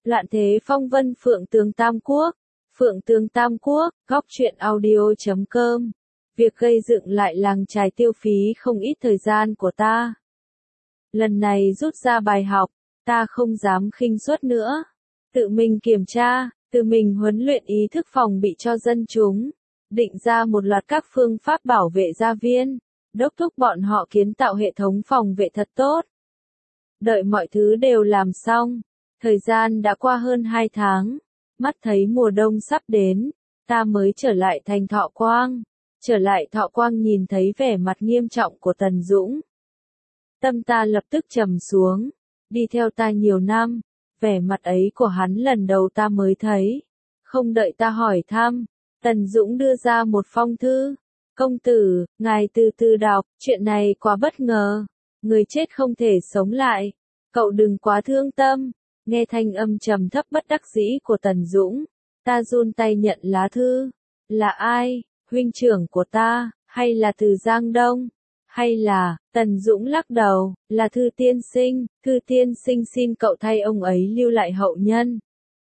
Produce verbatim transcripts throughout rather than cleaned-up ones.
Loạn thế phong vân Phượng Tường Tam Quốc. Phượng Tường Tam Quốc, góc truyện audio chấm com. Việc gây dựng lại làng chài tiêu phí không ít thời gian của ta. Lần này rút ra bài học, ta không dám khinh suất nữa. Tự mình kiểm tra, tự mình huấn luyện ý thức phòng bị cho dân chúng. Định ra một loạt các phương pháp bảo vệ gia viên, đốc thúc bọn họ kiến tạo hệ thống phòng vệ thật tốt. Đợi mọi thứ đều làm xong, thời gian đã qua hơn hai tháng, mắt thấy mùa đông sắp đến, ta mới trở lại thành Thọ Quang. Trở lại Thọ Quang nhìn thấy vẻ mặt nghiêm trọng của Tần Dũng. Tâm ta lập tức trầm xuống, đi theo ta nhiều năm, vẻ mặt ấy của hắn lần đầu ta mới thấy. Không đợi ta hỏi thăm, Tần Dũng đưa ra một phong thư. Công tử, ngài từ từ đọc, chuyện này quá bất ngờ. Người chết không thể sống lại. Cậu đừng quá thương tâm. Nghe thanh âm trầm thấp bất đắc dĩ của Tần Dũng, ta run tay nhận lá thư. Là ai? Huynh trưởng của ta, hay là từ Giang Đông? Hay là, Tần Dũng lắc đầu, là Thư tiên sinh, Thư tiên sinh xin cậu thay ông ấy lưu lại hậu nhân.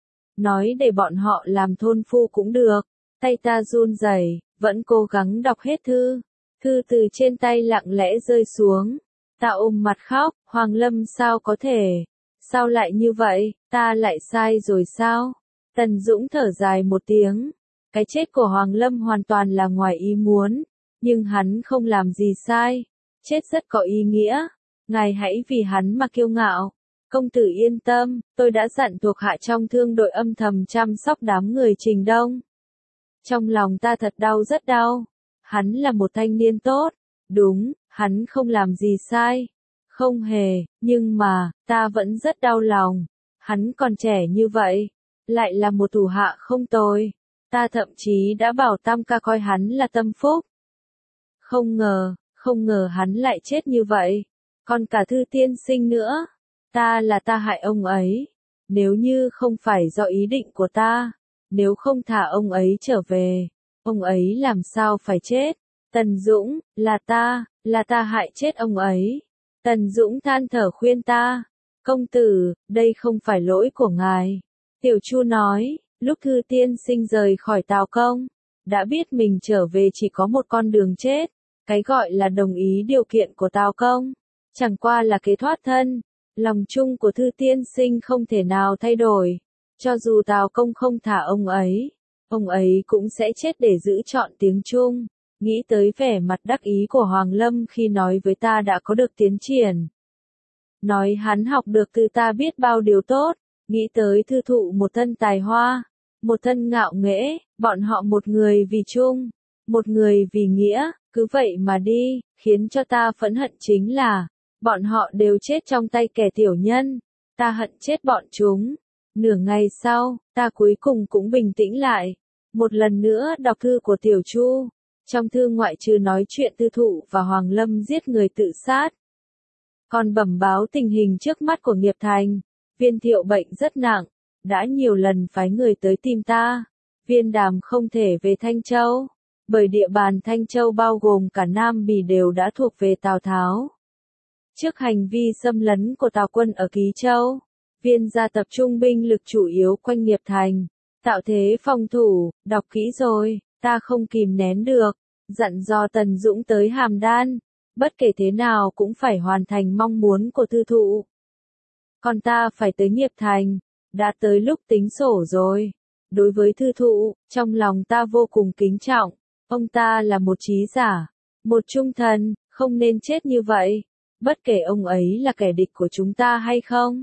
Nói để bọn họ làm thôn phu cũng được. Tay ta run rẩy, vẫn cố gắng đọc hết thư. Thư từ trên tay lặng lẽ rơi xuống. Ta ôm mặt khóc, Hoàng Lâm sao có thể? Sao lại như vậy, ta lại sai rồi sao? Tần Dũng thở dài một tiếng. Cái chết của Hoàng Lâm hoàn toàn là ngoài ý muốn, nhưng hắn không làm gì sai. Chết rất có ý nghĩa. Ngài hãy vì hắn mà kiêu ngạo. Công tử yên tâm, tôi đã dặn thuộc hạ trong thương đội âm thầm chăm sóc đám người Trình Đông. Trong lòng ta thật đau rất đau. Hắn là một thanh niên tốt. Đúng, hắn không làm gì sai. Không hề, nhưng mà, ta vẫn rất đau lòng. Hắn còn trẻ như vậy, lại là một thủ hạ không tồi. Ta thậm chí đã bảo Tam ca coi hắn là tâm phúc. Không ngờ, không ngờ hắn lại chết như vậy. Còn cả Thư tiên sinh nữa. Ta là ta hại ông ấy. Nếu như không phải do ý định của ta, nếu không thả ông ấy trở về, ông ấy làm sao phải chết? Tần Dũng, là ta, là ta hại chết ông ấy. Tần Dũng than thở khuyên ta. Công tử, đây không phải lỗi của ngài. Tiểu Chu nói, lúc Thư tiên sinh rời khỏi Tào Công, đã biết mình trở về chỉ có một con đường chết. Cái gọi là đồng ý điều kiện của Tào Công, chẳng qua là kế thoát thân. Lòng chung của Thư tiên sinh không thể nào thay đổi. Cho dù Tào Công không thả ông ấy, ông ấy cũng sẽ chết để giữ trọn tiếng Trung. Nghĩ tới vẻ mặt đắc ý của Hoàng Lâm khi nói với ta đã có được tiến triển. Nói hắn học được từ ta biết bao điều tốt. Nghĩ tới Thư thụ một thân tài hoa, một thân ngạo nghễ, bọn họ một người vì chung, một người vì nghĩa, cứ vậy mà đi, khiến cho ta phẫn hận chính là, bọn họ đều chết trong tay kẻ tiểu nhân. Ta hận chết bọn chúng. Nửa ngày sau, ta cuối cùng cũng bình tĩnh lại. Một lần nữa đọc thư của Tiểu Chu. Trong thư ngoại trừ nói chuyện Thư thụ và Hoàng Lâm giết người tự sát, còn bẩm báo tình hình trước mắt của Nghiệp Thành. Viên Thiệu bệnh rất nặng, đã nhiều lần phái người tới tìm ta. Viên Đàm không thể về Thanh Châu, bởi địa bàn Thanh Châu bao gồm cả Nam Bỉ đều đã thuộc về Tào Tháo. Trước hành vi xâm lấn của Tào quân ở Ký Châu, Viên gia tập trung binh lực chủ yếu quanh Nghiệp Thành, tạo thế phòng thủ. Đọc kỹ rồi, ta không kìm nén được, dặn dò Tần Dũng tới Hàm Đan, bất kể thế nào cũng phải hoàn thành mong muốn của Thư thụ. Còn ta phải tới Nghiệp Thành, đã tới lúc tính sổ rồi. Đối với Thư thụ, trong lòng ta vô cùng kính trọng, ông ta là một trí giả, một trung thần, không nên chết như vậy, bất kể ông ấy là kẻ địch của chúng ta hay không.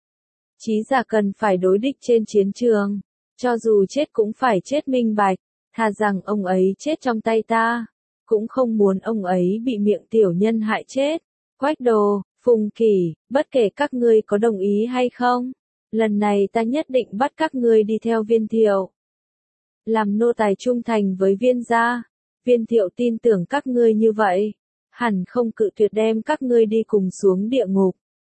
Trí giả cần phải đối địch trên chiến trường, cho dù chết cũng phải chết minh bạch, thà rằng ông ấy chết trong tay ta, cũng không muốn ông ấy bị miệng tiểu nhân hại chết. Quách Đồ, Phùng Kỷ, bất kể các ngươi có đồng ý hay không, lần này ta nhất định bắt các ngươi đi theo Viên Thiệu. Làm nô tài trung thành với Viên gia, Viên Thiệu tin tưởng các ngươi như vậy, hẳn không cự tuyệt đem các ngươi đi cùng xuống địa ngục.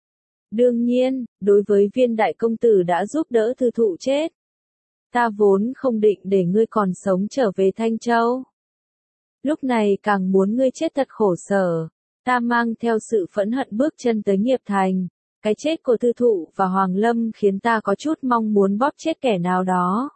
Đương nhiên, đối với Viên đại công tử đã giúp đỡ Thư thụ chết, ta vốn không định để ngươi còn sống trở về Thanh Châu. Lúc này càng muốn ngươi chết thật khổ sở. Ta mang theo sự phẫn hận bước chân tới Nghiệp Thành, Cái chết của Thư Thụ và Hoàng Lâm khiến ta có chút mong muốn bóp chết kẻ nào đó.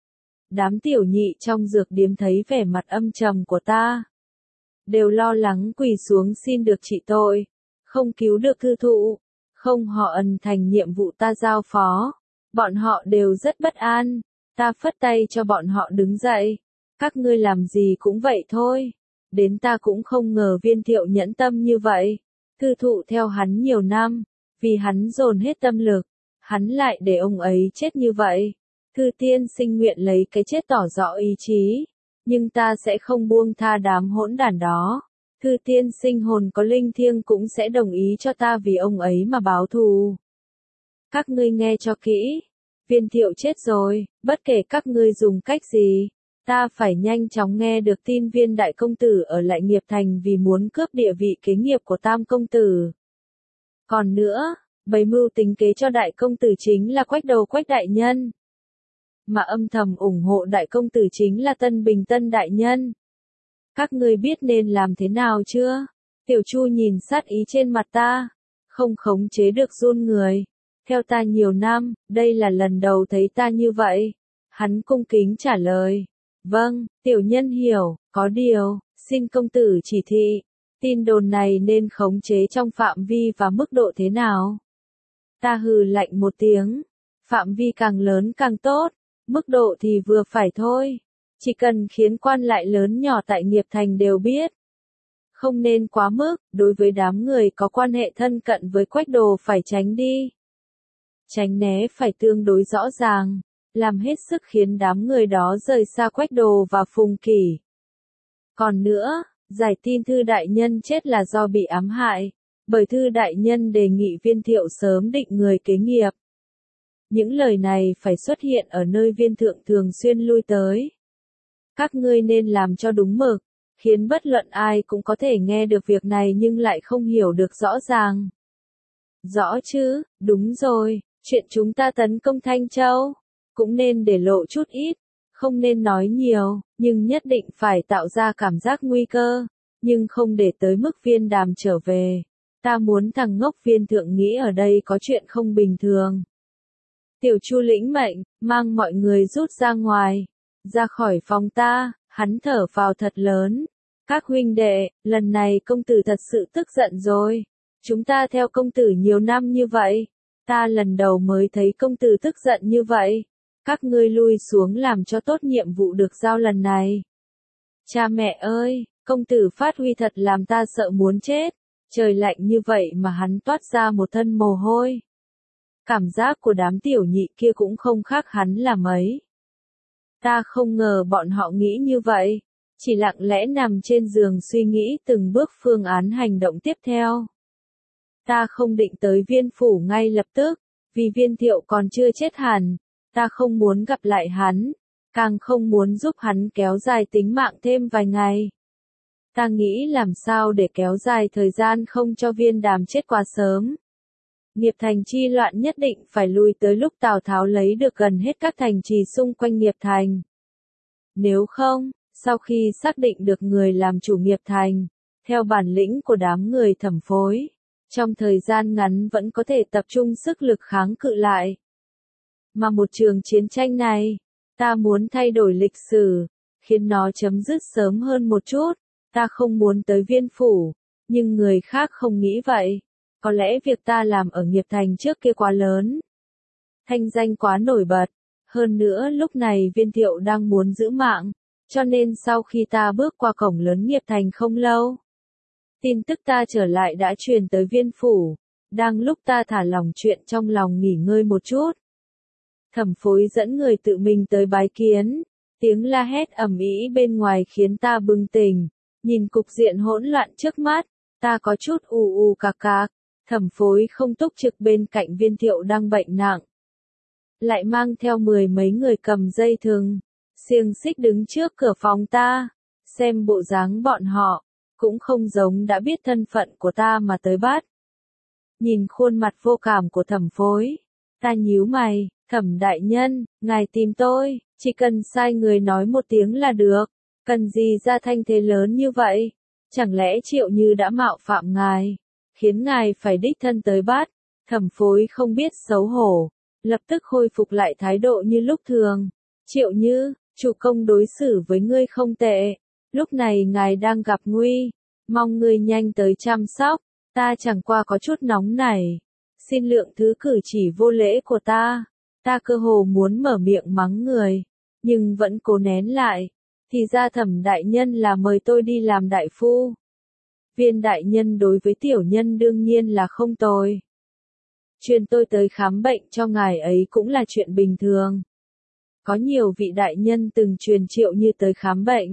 Đám tiểu nhị trong dược điếm thấy vẻ mặt âm trầm của ta, đều lo lắng quỳ xuống xin được trị tội, không cứu được Thư Thụ, không họ ẩn thành nhiệm vụ ta giao phó. Bọn họ đều rất bất an, ta phất tay cho bọn họ đứng dậy. Các ngươi làm gì cũng vậy thôi. Đến ta cũng không ngờ Viên Thiệu nhẫn tâm như vậy. Thư Thụ theo hắn nhiều năm, vì hắn dồn hết tâm lực, hắn lại để ông ấy chết như vậy. Thư tiên sinh nguyện lấy cái chết tỏ rõ ý chí, nhưng ta sẽ không buông tha đám hỗn đản đó. Thư tiên sinh hồn có linh thiêng cũng sẽ đồng ý cho ta vì ông ấy mà báo thù. Các ngươi nghe cho kỹ, Viên Thiệu chết rồi, bất kể các ngươi dùng cách gì, ta phải nhanh chóng nghe được tin Viên đại công tử ở lại Nghiệp Thành vì muốn cướp địa vị kế nghiệp của Tam công tử. Còn nữa, bày mưu tính kế cho đại công tử chính là Quách Đầu Quách đại nhân, mà âm thầm ủng hộ đại công tử chính là Tân Bình Tân đại nhân. Các ngươi biết nên làm thế nào chưa? Tiểu Chu nhìn sát ý trên mặt ta, không khống chế được run người. Theo ta nhiều năm, đây là lần đầu thấy ta như vậy. Hắn cung kính trả lời. Vâng, tiểu nhân hiểu, có điều, xin công tử chỉ thị. Tin đồn này nên khống chế trong phạm vi và mức độ thế nào? Ta hừ lạnh một tiếng. Phạm vi càng lớn càng tốt, mức độ thì vừa phải thôi. Chỉ cần khiến quan lại lớn nhỏ tại Nghiệp Thành đều biết. Không nên quá mức, đối với đám người có quan hệ thân cận với Quách Đồ phải tránh đi. Tránh né phải tương đối rõ ràng, làm hết sức khiến đám người đó rời xa Quách Đồ và Phùng Kỷ. Còn nữa, giải tin Thư đại nhân chết là do bị ám hại, bởi Thư đại nhân đề nghị Viên Thiệu sớm định người kế nghiệp. Những lời này phải xuất hiện ở nơi Viên thượng thường xuyên lui tới. Các ngươi nên làm cho đúng mực, khiến bất luận ai cũng có thể nghe được việc này nhưng lại không hiểu được rõ ràng. Rõ chứ, đúng rồi, chuyện chúng ta tấn công Thanh Châu, cũng nên để lộ chút ít, không nên nói nhiều, nhưng nhất định phải tạo ra cảm giác nguy cơ, nhưng không để tới mức Viên Đàm trở về. Ta muốn thằng ngốc Viên thượng nghĩ ở đây có chuyện không bình thường. Tiểu Chu lĩnh mệnh, mang mọi người rút ra ngoài, ra khỏi phòng ta, hắn thở phào thật lớn. Các huynh đệ, lần này công tử thật sự tức giận rồi. Chúng ta theo công tử nhiều năm như vậy, ta lần đầu mới thấy công tử tức giận như vậy. Các ngươi lui xuống làm cho tốt nhiệm vụ được giao lần này. Cha mẹ ơi, công tử phát huy thật làm ta sợ muốn chết. Trời lạnh như vậy mà hắn toát ra một thân mồ hôi. Cảm giác của đám tiểu nhị kia cũng không khác hắn là mấy. Ta không ngờ bọn họ nghĩ như vậy, chỉ lặng lẽ nằm trên giường suy nghĩ từng bước phương án hành động tiếp theo. Ta không định tới Viên phủ ngay lập tức, vì Viên Thiệu còn chưa chết hẳn, ta không muốn gặp lại hắn, càng không muốn giúp hắn kéo dài tính mạng thêm vài ngày. Ta nghĩ làm sao để kéo dài thời gian không cho Viên Đàm chết quá sớm. Nghiệp Thành chi loạn nhất định phải lùi tới lúc Tào Tháo lấy được gần hết các thành trì xung quanh Nghiệp Thành. Nếu không, sau khi xác định được người làm chủ Nghiệp Thành, theo bản lĩnh của đám người Thẩm Phối, trong thời gian ngắn vẫn có thể tập trung sức lực kháng cự lại. Mà một trường chiến tranh này, ta muốn thay đổi lịch sử, khiến nó chấm dứt sớm hơn một chút. Ta không muốn tới Viên phủ, nhưng người khác không nghĩ vậy. Có lẽ việc ta làm ở Nghiệp Thành trước kia quá lớn, thanh danh quá nổi bật, hơn nữa lúc này Viên Thiệu đang muốn giữ mạng, cho nên sau khi ta bước qua cổng lớn Nghiệp Thành không lâu, tin tức ta trở lại đã truyền tới Viên phủ, đang lúc ta thả lòng chuyện trong lòng nghỉ ngơi một chút. Thẩm Phối dẫn người tự mình tới bái kiến, tiếng la hét ầm ĩ bên ngoài khiến ta bừng tỉnh, nhìn cục diện hỗn loạn trước mắt, ta có chút ù ù cạc cạc. Thẩm Phối không túc trực bên cạnh Viên Thiệu đang bệnh nặng, lại mang theo mười mấy người cầm dây thừng, xiềng xích đứng trước cửa phòng ta, xem bộ dáng bọn họ, cũng không giống đã biết thân phận của ta mà tới bắt. Nhìn khuôn mặt vô cảm của Thẩm Phối, ta nhíu mày, Thẩm đại nhân, ngài tìm tôi, chỉ cần sai người nói một tiếng là được, cần gì ra thanh thế lớn như vậy, chẳng lẽ Triệu Như đã mạo phạm ngài, khiến ngài phải đích thân tới bắt. Thẩm Phối không biết xấu hổ, lập tức khôi phục lại thái độ như lúc thường. Triệu Như, chủ công đối xử với ngươi không tệ, lúc này ngài đang gặp nguy, mong ngươi nhanh tới chăm sóc, ta chẳng qua có chút nóng nảy, xin lượng thứ cử chỉ vô lễ của ta, ta cơ hồ muốn mở miệng mắng người, nhưng vẫn cố nén lại, thì ra Thẩm đại nhân là mời tôi đi làm đại phu. Viên đại nhân đối với tiểu nhân đương nhiên là không tồi. Truyền tôi tới khám bệnh cho ngài ấy cũng là chuyện bình thường. Có nhiều vị đại nhân từng truyền Triệu Như tới khám bệnh.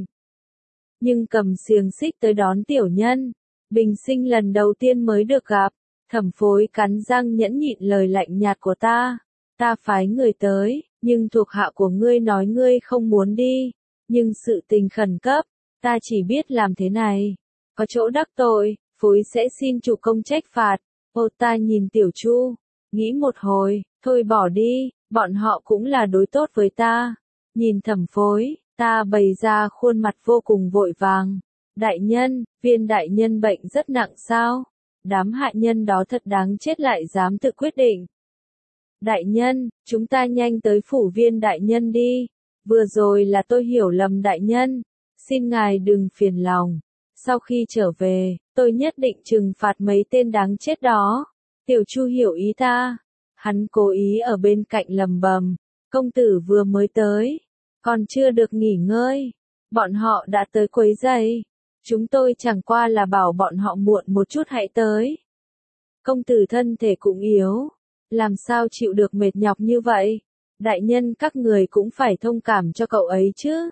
Nhưng cầm xiềng xích tới đón tiểu nhân, bình sinh lần đầu tiên mới được gặp, Thẩm Phối cắn răng nhẫn nhịn lời lạnh nhạt của ta. Ta phái người tới, nhưng thuộc hạ của ngươi nói ngươi không muốn đi, nhưng sự tình khẩn cấp, ta chỉ biết làm thế này. Có chỗ đắc tội, Phối sẽ xin chủ công trách phạt. Ô ta nhìn Tiểu Chu, nghĩ một hồi, thôi bỏ đi, bọn họ cũng là đối tốt với ta. Nhìn Thẩm Phối, ta bày ra khuôn mặt vô cùng vội vàng. Đại nhân, Viên đại nhân bệnh rất nặng sao? Đám hạ nhân đó thật đáng chết lại dám tự quyết định. Đại nhân, chúng ta nhanh tới phủ Viên đại nhân đi. Vừa rồi là tôi hiểu lầm đại nhân, xin ngài đừng phiền lòng. Sau khi trở về, tôi nhất định trừng phạt mấy tên đáng chết đó. Tiểu Chu hiểu ý ta. Hắn cố ý ở bên cạnh lầm bầm. Công tử vừa mới tới, còn chưa được nghỉ ngơi. Bọn họ đã tới quấy rầy. Chúng tôi chẳng qua là bảo bọn họ muộn một chút hãy tới. Công tử thân thể cũng yếu, làm sao chịu được mệt nhọc như vậy? Đại nhân các người cũng phải thông cảm cho cậu ấy chứ.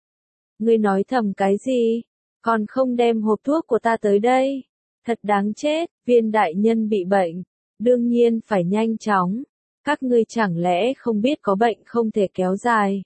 Ngươi nói thầm cái gì? Còn không đem hộp thuốc của ta tới đây. Thật đáng chết, Viên đại nhân bị bệnh. Đương nhiên phải nhanh chóng. Các ngươi chẳng lẽ không biết có bệnh không thể kéo dài.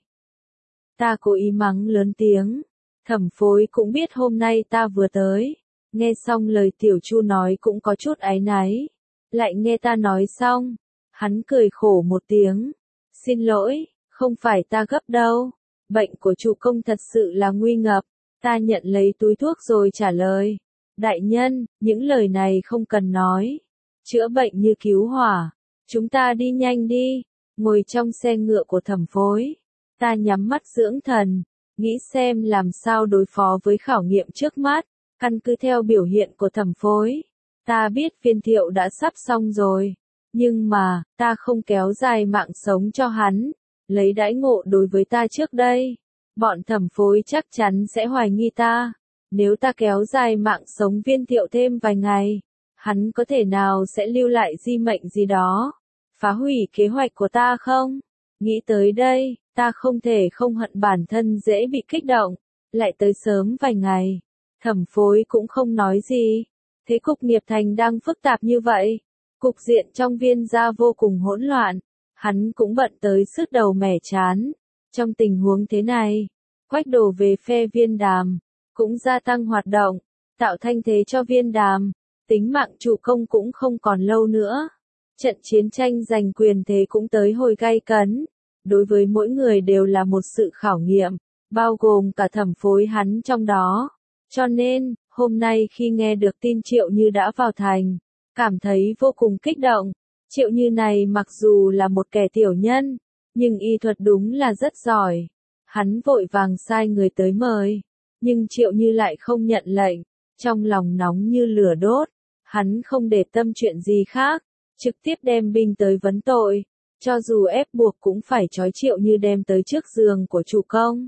Ta cố ý mắng lớn tiếng. Thẩm Phối cũng biết hôm nay ta vừa tới. Nghe xong lời Tiểu Chu nói cũng có chút áy náy. Lại nghe ta nói xong. Hắn cười khổ một tiếng. Xin lỗi, không phải ta gấp đâu. Bệnh của chủ công thật sự là nguy ngập. Ta nhận lấy túi thuốc rồi trả lời. Đại nhân, những lời này không cần nói. Chữa bệnh như cứu hỏa. Chúng ta đi nhanh đi. Ngồi trong xe ngựa của Thẩm Phối. Ta nhắm mắt dưỡng thần. Nghĩ xem làm sao đối phó với khảo nghiệm trước mắt. Căn cứ theo biểu hiện của Thẩm Phối. Ta biết Viên Thiệu đã sắp xong rồi. Nhưng mà, ta không kéo dài mạng sống cho hắn. Lấy đãi ngộ đối với ta trước đây. Bọn Thẩm Phối chắc chắn sẽ hoài nghi ta. Nếu ta kéo dài mạng sống Viên Thiệu thêm vài ngày, hắn có thể nào sẽ lưu lại di mệnh gì đó, phá hủy kế hoạch của ta không? Nghĩ tới đây, ta không thể không hận bản thân dễ bị kích động, lại tới sớm vài ngày. Thẩm Phối cũng không nói gì. Thế cục nghiệp thành đang phức tạp như vậy, cục diện trong Viên gia vô cùng hỗn loạn, hắn cũng bận tới sứt đầu mẻ chán. Trong tình huống thế này, Quách đổ về phe Viên Đàm, cũng gia tăng hoạt động, tạo thanh thế cho Viên Đàm, tính mạng chủ công cũng không còn lâu nữa. Trận chiến tranh giành quyền thế cũng tới hồi gay cấn, đối với mỗi người đều là một sự khảo nghiệm, bao gồm cả Thẩm Phối hắn trong đó. Cho nên, hôm nay khi nghe được tin Triệu Như đã vào thành, cảm thấy vô cùng kích động. Triệu Như này mặc dù là một kẻ tiểu nhân, nhưng y thuật đúng là rất giỏi. Hắn vội vàng sai người tới mời, nhưng Triệu Như lại không nhận lệnh, trong lòng nóng như lửa đốt. Hắn không để tâm chuyện gì khác, trực tiếp đem binh tới vấn tội, cho dù ép buộc cũng phải trói Triệu Như đem tới trước giường của chủ công.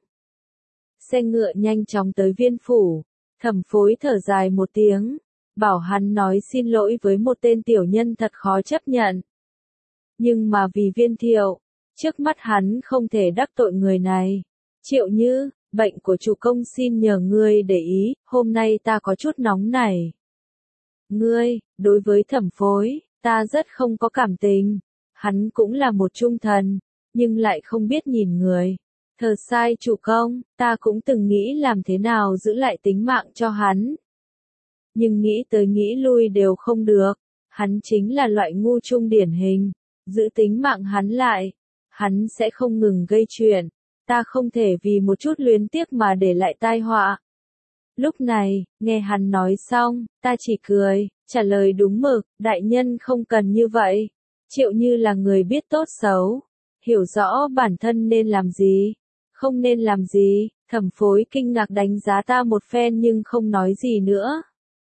Xe ngựa nhanh chóng tới Viên phủ, Thẩm Phối thở dài một tiếng, bảo hắn nói xin lỗi với một tên tiểu nhân thật khó chấp nhận. Nhưng mà vì Viên Thiệu, trước mắt hắn không thể đắc tội người này. Triệu Như, bệnh của chủ công xin nhờ ngươi để ý, hôm nay ta có chút nóng nảy. Ngươi, đối với Thẩm Phối, ta rất không có cảm tình. Hắn cũng là một trung thần, nhưng lại không biết nhìn người. Thờ sai chủ công, ta cũng từng nghĩ làm thế nào giữ lại tính mạng cho hắn. Nhưng nghĩ tới nghĩ lui đều không được. Hắn chính là loại ngu trung điển hình. Giữ tính mạng hắn lại, hắn sẽ không ngừng gây chuyện. Ta không thể vì một chút luyến tiếc mà để lại tai họa. Lúc này, nghe hắn nói xong, ta chỉ cười, trả lời đúng mực, đại nhân không cần như vậy. Triệu Như là người biết tốt xấu, hiểu rõ bản thân nên làm gì, không nên làm gì. Thẩm Phối kinh ngạc đánh giá ta một phen nhưng không nói gì nữa.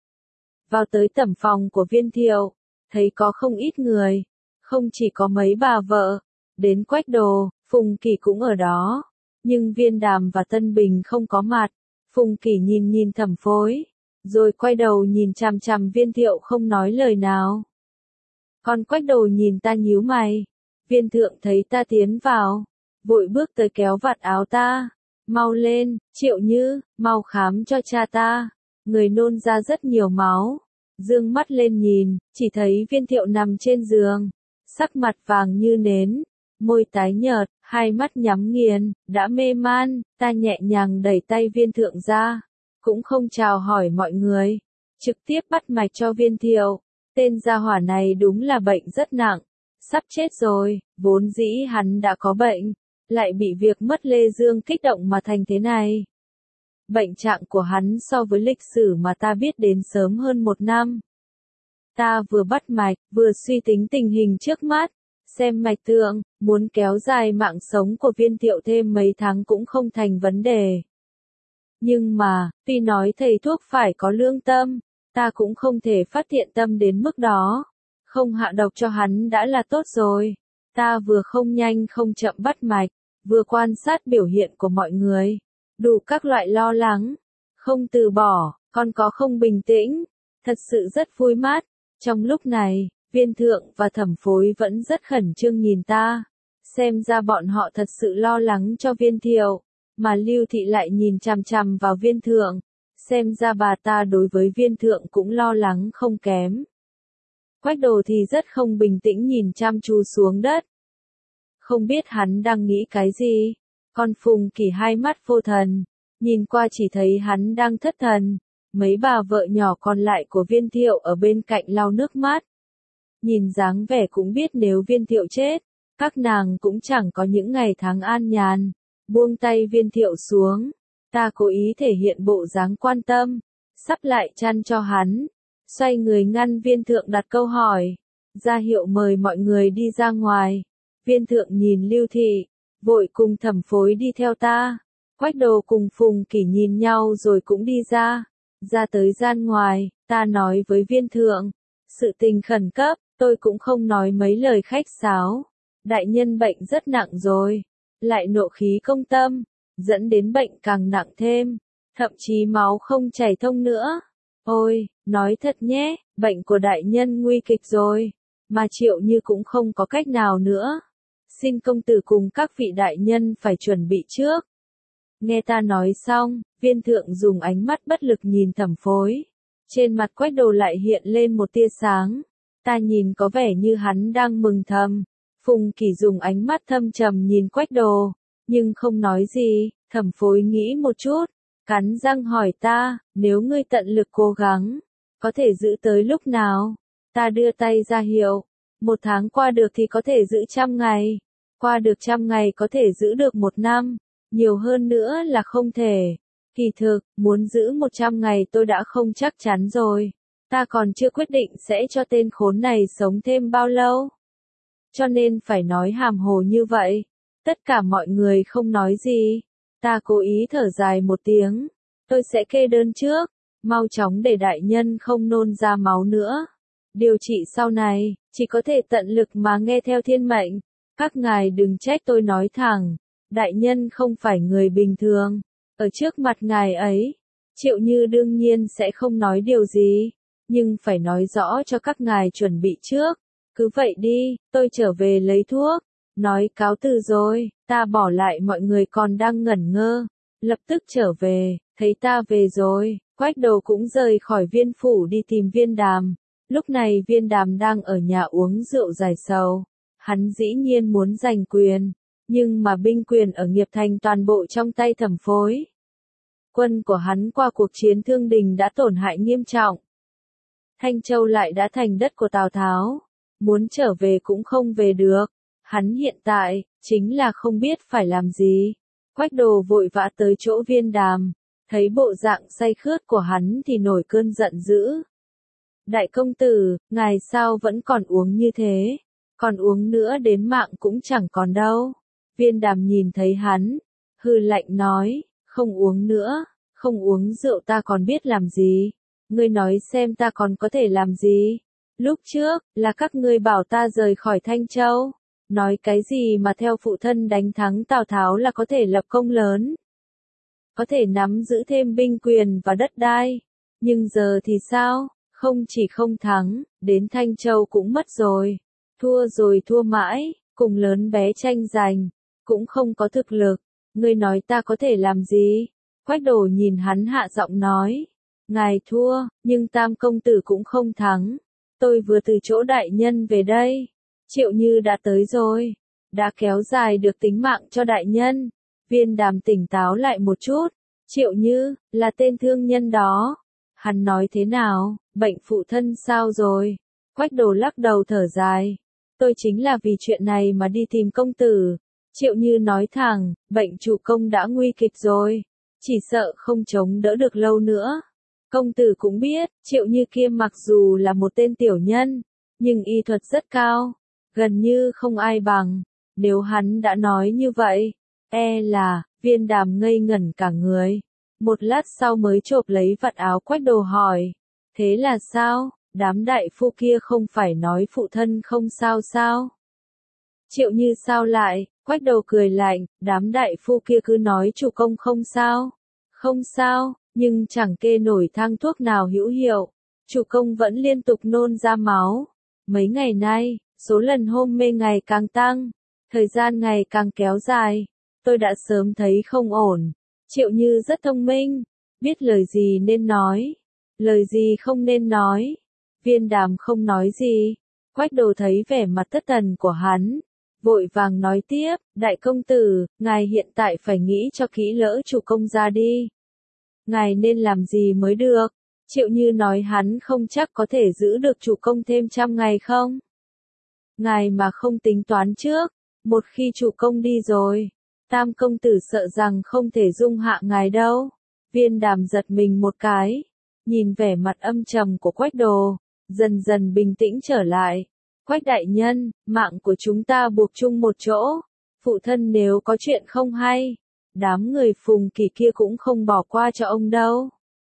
Vào tới tẩm phòng của Viên Thiệu, thấy có không ít người, không chỉ có mấy bà vợ, đến Quách Đồ, Phùng Kỳ cũng ở đó, nhưng Viên Đàm và Tân Bình không có mặt. Phùng Kỳ nhìn nhìn Thẩm Phối, rồi quay đầu nhìn chằm chằm Viên Thiệu không nói lời nào. Còn Quách Đồ nhìn ta nhíu mày, Viên Thượng thấy ta tiến vào, vội bước tới kéo vạt áo ta, mau lên, Triệu Như, mau khám cho cha ta, người nôn ra rất nhiều máu. Dương mắt lên nhìn, chỉ thấy Viên Thiệu nằm trên giường, sắc mặt vàng như nến, môi tái nhợt, hai mắt nhắm nghiền, đã mê man. Ta nhẹ nhàng đẩy tay Viên Thượng ra, cũng không chào hỏi mọi người, trực tiếp bắt mạch cho Viên Thiệu. Tên gia hỏa này đúng là bệnh rất nặng, sắp chết rồi, vốn dĩ hắn đã có bệnh, lại bị việc mất Lê Dương kích động mà thành thế này. Bệnh trạng của hắn so với lịch sử mà ta biết đến sớm hơn một năm. Ta vừa bắt mạch, vừa suy tính tình hình trước mắt, xem mạch tượng, muốn kéo dài mạng sống của Viên Thiệu thêm mấy tháng cũng không thành vấn đề. Nhưng mà, tuy nói thầy thuốc phải có lương tâm, ta cũng không thể phát thiện tâm đến mức đó. Không hạ độc cho hắn đã là tốt rồi. Ta vừa không nhanh không chậm bắt mạch, vừa quan sát biểu hiện của mọi người. Đủ các loại lo lắng, không từ bỏ, còn có không bình tĩnh. Thật sự rất vui mát. Trong lúc này, Viên Thượng và Thẩm Phối vẫn rất khẩn trương nhìn ta. Xem ra bọn họ thật sự lo lắng cho Viên Thiệu, mà Lưu Thị lại nhìn chằm chằm vào Viên Thượng. Xem ra bà ta đối với Viên Thượng cũng lo lắng không kém. Quách Đồ thì rất không bình tĩnh nhìn chăm chú xuống đất. Không biết hắn đang nghĩ cái gì. Còn Phùng Kỳ hai mắt vô thần, nhìn qua chỉ thấy hắn đang thất thần. Mấy bà vợ nhỏ còn lại của Viên Thiệu ở bên cạnh lau nước mắt. Nhìn dáng vẻ cũng biết nếu Viên Thiệu chết, các nàng cũng chẳng có những ngày tháng an nhàn. Buông tay Viên Thiệu xuống, ta cố ý thể hiện bộ dáng quan tâm, sắp lại chăn cho hắn, xoay người ngăn Viên Thượng đặt câu hỏi, ra hiệu mời mọi người đi ra ngoài. Viên Thượng nhìn Lưu Thị, vội cùng Thẩm Phối đi theo ta. Quách Đồ cùng Phùng Kỳ nhìn nhau rồi cũng đi ra. Ra tới gian ngoài, ta nói với Viên Thượng, sự tình khẩn cấp, tôi cũng không nói mấy lời khách sáo. Đại nhân bệnh rất nặng rồi, lại nộ khí công tâm, dẫn đến bệnh càng nặng thêm, thậm chí máu không chảy thông nữa. Ôi, nói thật nhé, bệnh của đại nhân nguy kịch rồi, mà Triệu Như cũng không có cách nào nữa. Xin công tử cùng các vị đại nhân phải chuẩn bị trước. Nghe ta nói xong, Viên Thượng dùng ánh mắt bất lực nhìn Thẩm Phối. Trên mặt Quách Đồ lại hiện lên một tia sáng. Ta nhìn có vẻ như hắn đang mừng thầm. Phùng Kỳ dùng ánh mắt thâm trầm nhìn Quách Đồ, nhưng không nói gì. Thẩm Phối nghĩ một chút, cắn răng hỏi ta, nếu ngươi tận lực cố gắng, có thể giữ tới lúc nào? Ta đưa tay ra hiệu, một tháng qua được thì có thể giữ trăm ngày, qua được trăm ngày có thể giữ được một năm, nhiều hơn nữa là không thể. Kỳ thực, muốn giữ một trăm ngày tôi đã không chắc chắn rồi. Ta còn chưa quyết định sẽ cho tên khốn này sống thêm bao lâu. Cho nên phải nói hàm hồ như vậy. Tất cả mọi người không nói gì. Ta cố ý thở dài một tiếng. Tôi sẽ kê đơn trước. Mau chóng để đại nhân không nôn ra máu nữa. Điều trị sau này, chỉ có thể tận lực mà nghe theo thiên mệnh. Các ngài đừng trách tôi nói thẳng. Đại nhân không phải người bình thường. Ở trước mặt ngài ấy, Triệu Như đương nhiên sẽ không nói điều gì. Nhưng phải nói rõ cho các ngài chuẩn bị trước. Cứ vậy đi, tôi trở về lấy thuốc. Nói cáo từ rồi, ta bỏ lại mọi người còn đang ngẩn ngơ. Lập tức trở về, thấy ta về rồi, Quách Đồ cũng rời khỏi Viên phủ đi tìm Viên Đàm. Lúc này Viên Đàm đang ở nhà uống rượu giải sầu. Hắn dĩ nhiên muốn giành quyền, nhưng mà binh quyền ở Nghiệp Thành toàn bộ trong tay Thẩm Phối. Quân của hắn qua cuộc chiến Thương Đình đã tổn hại nghiêm trọng. Thanh Châu lại đã thành đất của Tào Tháo. Muốn trở về cũng không về được. Hắn hiện tại, chính là không biết phải làm gì. Quách Đồ vội vã tới chỗ Viên Đàm. thấy bộ dạng say khướt của hắn thì nổi cơn giận dữ. Đại công tử, ngài sao vẫn còn uống như thế? Còn uống nữa đến mạng cũng chẳng còn đâu. Viên Đàm nhìn thấy hắn, hừ lạnh nói, không uống nữa, không uống rượu ta còn biết làm gì? Ngươi nói xem ta còn có thể làm gì? Lúc trước, là các ngươi bảo ta rời khỏi Thanh Châu. Nói cái gì mà theo phụ thân đánh thắng Tào Tháo là có thể lập công lớn. Có thể nắm giữ thêm binh quyền và đất đai. Nhưng giờ thì sao? Không chỉ không thắng, đến Thanh Châu cũng mất rồi. Thua rồi thua mãi, cùng lớn bé tranh giành, cũng không có thực lực. Ngươi nói ta có thể làm gì? Quách Đồ nhìn hắn hạ giọng nói. Ngài thua, nhưng Tam công tử cũng không thắng. Tôi vừa từ chỗ đại nhân về đây. Triệu Như đã tới rồi. Đã kéo dài được tính mạng cho đại nhân. Viên Đàm tỉnh táo lại một chút. Triệu Như, là tên thương nhân đó. Hắn nói thế nào, bệnh phụ thân sao rồi? Quách Đồ lắc đầu thở dài. Tôi chính là vì chuyện này mà đi tìm công tử. Triệu Như nói thẳng, bệnh chủ công đã nguy kịch rồi. Chỉ sợ không chống đỡ được lâu nữa. Công tử cũng biết, Triệu Như kia mặc dù là một tên tiểu nhân, nhưng y thuật rất cao, gần như không ai bằng. Nếu hắn đã nói như vậy, e là, Viên Đàm ngây ngẩn cả người. Một lát sau mới chộp lấy vạt áo Quách Đồ hỏi. Thế là sao, đám đại phu kia không phải nói phụ thân không sao sao? Triệu Như sao lại, Quách Đồ cười lạnh, đám đại phu kia cứ nói chủ công không sao. Không sao, nhưng chẳng kê nổi thang thuốc nào hữu hiệu. Chủ công vẫn liên tục nôn ra máu. Mấy ngày nay, số lần hôn mê ngày càng tăng. Thời gian ngày càng kéo dài. Tôi đã sớm thấy không ổn. Triệu Như rất thông minh. Biết lời gì nên nói. Lời gì không nên nói. Viên Đàm không nói gì. Quách Đồ thấy vẻ mặt thất thần của hắn. Vội vàng nói tiếp, đại công tử, ngài hiện tại phải nghĩ cho kỹ lỡ chủ công ra đi. Ngài nên làm gì mới được? Triệu Như nói hắn không chắc có thể giữ được chủ công thêm trăm ngày không? Ngài mà không tính toán trước, một khi chủ công đi rồi, Tam công tử sợ rằng không thể dung hạ ngài đâu. Viên Đàm giật mình một cái, nhìn vẻ mặt âm trầm của Quách Đồ, dần dần bình tĩnh trở lại. Quách đại nhân, mạng của chúng ta buộc chung một chỗ. Phụ thân nếu có chuyện không hay, đám người Phùng Kỳ kia cũng không bỏ qua cho ông đâu.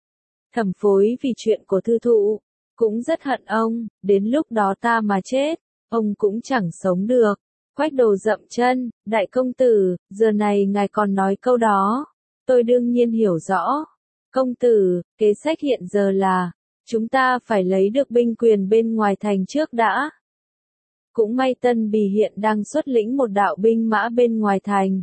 Thẩm Phối vì chuyện của thư thụ, cũng rất hận ông, đến lúc đó ta mà chết, ông cũng chẳng sống được. Quách Đồ dậm chân, đại công tử, giờ này ngài còn nói câu đó. Tôi đương nhiên hiểu rõ. Công tử, kế sách hiện giờ là, chúng ta phải lấy được binh quyền bên ngoài thành trước đã. Cũng may Tân Bì hiện đang xuất lĩnh một đạo binh mã bên ngoài thành.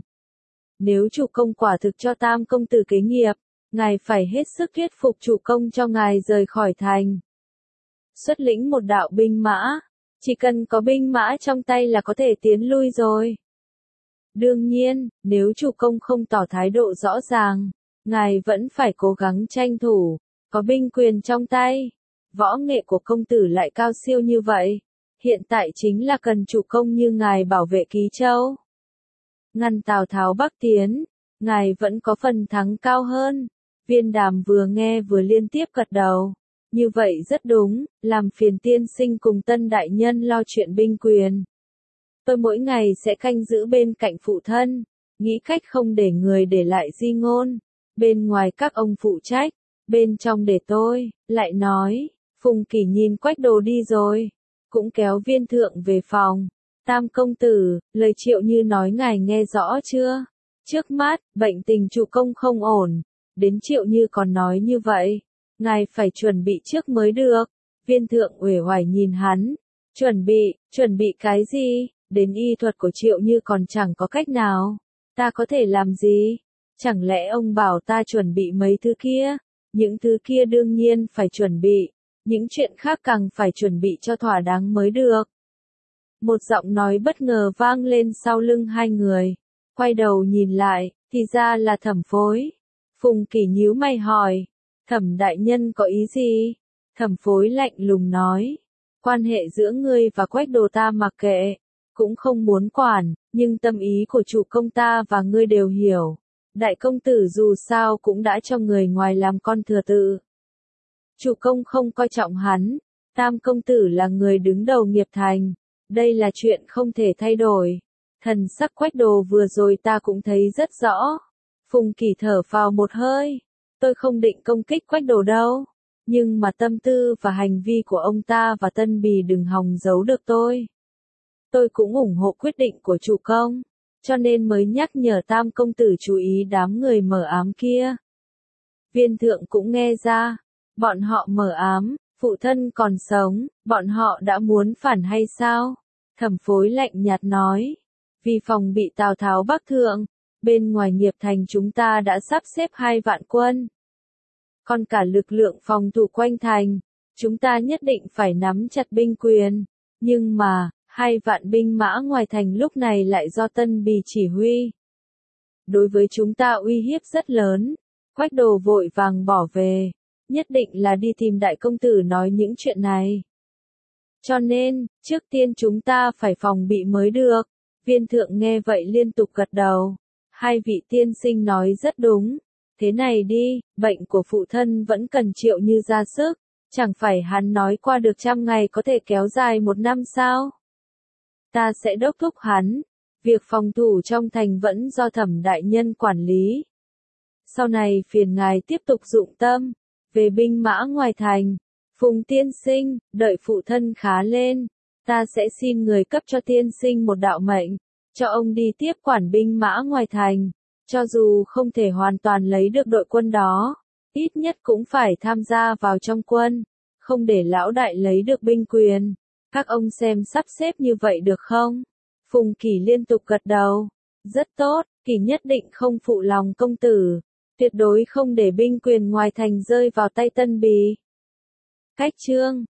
Nếu chủ công quả thực cho Tam công tử kế nghiệp, ngài phải hết sức thuyết phục chủ công cho ngài rời khỏi thành. Xuất lĩnh một đạo binh mã, chỉ cần có binh mã trong tay là có thể tiến lui rồi. Đương nhiên, nếu chủ công không tỏ thái độ rõ ràng, ngài vẫn phải cố gắng tranh thủ, có binh quyền trong tay. Võ nghệ của công tử lại cao siêu như vậy. Hiện tại chính là cần chủ công như ngài bảo vệ Ký Châu. Ngăn Tào Tháo bắc tiến, ngài vẫn có phần thắng cao hơn. Viên Đàm vừa nghe vừa liên tiếp gật đầu. Như vậy rất đúng, làm phiền tiên sinh cùng Tân đại nhân lo chuyện binh quyền. Tôi mỗi ngày sẽ canh giữ bên cạnh phụ thân, nghĩ cách không để người để lại di ngôn. Bên ngoài các ông phụ trách, bên trong để tôi, lại nói. Phùng Kỳ nhìn Quách Đồ đi rồi, cũng kéo Viên thượng về phòng. Tam công tử, lời Triệu Như nói ngài nghe rõ chưa? Trước mắt, bệnh tình chủ công không ổn. Đến Triệu Như còn nói như vậy, ngài phải chuẩn bị trước mới được. Viên thượng uể oải nhìn hắn. Chuẩn bị, chuẩn bị cái gì? Đến y thuật của Triệu Như còn chẳng có cách nào. Ta có thể làm gì? Chẳng lẽ ông bảo ta chuẩn bị mấy thứ kia? Những thứ kia đương nhiên phải chuẩn bị. Những chuyện khác càng phải chuẩn bị cho thỏa đáng mới được. Một giọng nói bất ngờ vang lên sau lưng hai người. Quay đầu nhìn lại, thì ra là Thẩm Phối. Phùng Kỳ nhíu mày hỏi. Thẩm đại nhân có ý gì? Thẩm Phối lạnh lùng nói. Quan hệ giữa ngươi và Quách Đồ ta mặc kệ. Cũng không muốn quản, nhưng tâm ý của chủ công ta và ngươi đều hiểu. Đại công tử dù sao cũng đã cho người ngoài làm con thừa tự. Chủ công không coi trọng hắn, tam công tử là người đứng đầu nghiệp thành, đây là chuyện không thể thay đổi. Thần sắc Quách Đồ vừa rồi ta cũng thấy rất rõ. Phùng Kỳ thở phào một hơi, tôi không định công kích Quách Đồ đâu, nhưng mà tâm tư và hành vi của ông ta và Tân Bì đừng hòng giấu được tôi. Tôi cũng ủng hộ quyết định của chủ công, cho nên mới nhắc nhở tam công tử chú ý đám người mờ ám kia. Viên thượng cũng nghe ra, bọn họ mờ ám, phụ thân còn sống, bọn họ đã muốn phản hay sao? Thẩm Phối lạnh nhạt nói, vì phòng bị Tào Tháo bắc thượng, bên ngoài nghiệp thành chúng ta đã sắp xếp hai vạn quân. Còn cả lực lượng phòng thủ quanh thành, chúng ta nhất định phải nắm chặt binh quyền, nhưng mà, hai vạn binh mã ngoài thành lúc này lại do Tân Bì chỉ huy. Đối với chúng ta uy hiếp rất lớn, Quách Đồ vội vàng bỏ về, nhất định là đi tìm đại công tử nói những chuyện này. Cho nên, trước tiên chúng ta phải phòng bị mới được. Viên thượng nghe vậy liên tục gật đầu. Hai vị tiên sinh nói rất đúng. Thế này đi, bệnh của phụ thân vẫn cần Triệu Như ra sức. Chẳng phải hắn nói qua được trăm ngày có thể kéo dài một năm sao? Ta sẽ đốc thúc hắn. Việc phòng thủ trong thành vẫn do Thẩm đại nhân quản lý. Sau này phiền ngài tiếp tục dụng tâm. Về binh mã ngoài thành, Phùng tiên sinh, đợi phụ thân khá lên, ta sẽ xin người cấp cho tiên sinh một đạo mệnh, cho ông đi tiếp quản binh mã ngoài thành, cho dù không thể hoàn toàn lấy được đội quân đó, ít nhất cũng phải tham gia vào trong quân, không để lão đại lấy được binh quyền. Các ông xem sắp xếp như vậy được không? Phùng Kỳ liên tục gật đầu. Rất tốt, Kỳ nhất định không phụ lòng công tử. Tuyệt đối không để binh quyền ngoài thành rơi vào tay Tân Bì. Cách chương